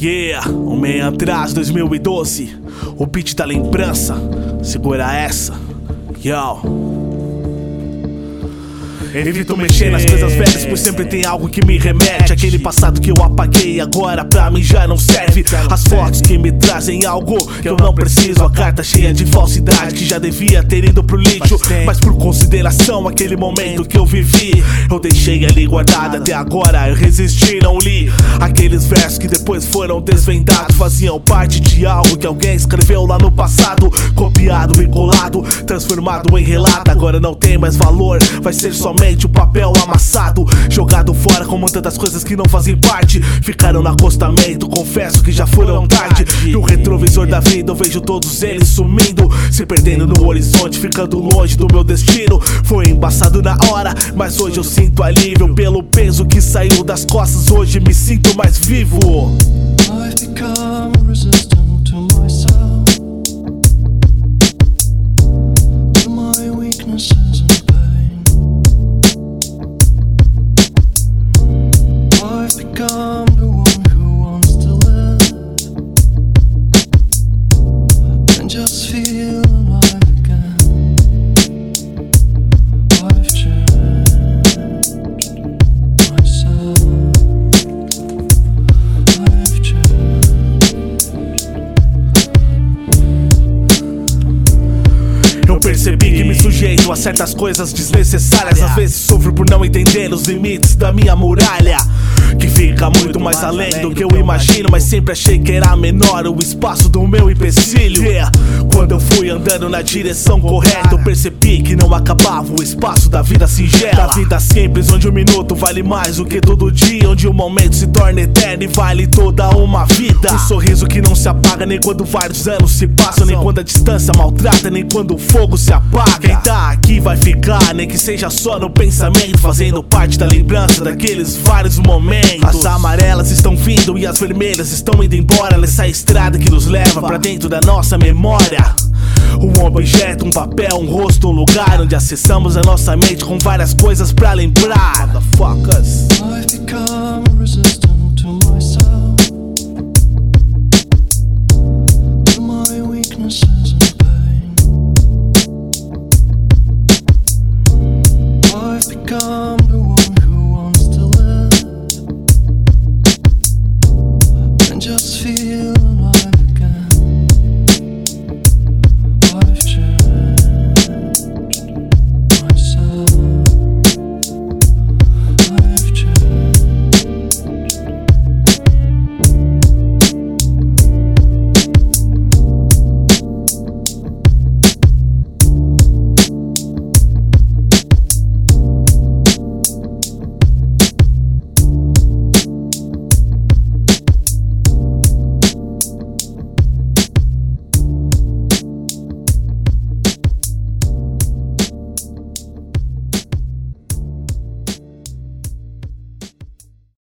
Yeah, um mês atrás, 2012. O beat da lembrança. Segura essa. Yo. Evito mexer nas coisas velhas, pois sempre tem algo que me remete aquele passado que eu apaguei, agora pra mim já não serve. As fotos que me trazem algo que eu não preciso, a carta cheia de falsidade que já devia ter ido pro lixo. Mas por consideração aquele momento que eu vivi, eu deixei ali guardada, até agora eu resisti, não li. Aqueles versos que depois foram desvendados faziam parte de algo que alguém escreveu lá no passado, copiado e colado, transformado em relato. Agora não tem mais valor, vai ser somente o papel amassado, jogado fora como tantas coisas que não fazem parte. Ficaram no acostamento, confesso que já foram tarde. No retrovisor da vida eu vejo todos eles sumindo, se perdendo no horizonte, ficando longe do meu destino. Foi embaçado na hora, mas hoje eu sinto alívio pelo peso que saiu das costas. Hoje me sinto mais vivo. I've become resistant to myself, to my weaknesses and pain. I've become the one who wants to live and just feel alive again. I've changed myself. I've Eu percebi que me sujeito a certas coisas desnecessárias. Às vezes sofro por não entender os limites da minha muralha, que fica muito mais além do que eu imagino, mas sempre achei que era menor o espaço do meu empecilho. Quando eu fui andando na direção correta, eu percebi que não acabava o espaço da vida singela, da vida simples, onde um minuto vale mais do que todo dia, onde um momento se torna eterno e vale toda uma vida. Um sorriso que não se apaga nem quando vários anos se passam, nem quando a distância maltrata, nem quando o fogo se apaga. Quem tá aqui vai ficar, nem que seja só no pensamento, fazendo parte da lembrança daqueles vários momentos. As amarelas estão vindo e as vermelhas estão indo embora nessa estrada que nos leva pra dentro da nossa memória. Um objeto, um papel, um rosto, um lugar onde acessamos a nossa mente com várias coisas pra lembrar. Motherfuckers. I've become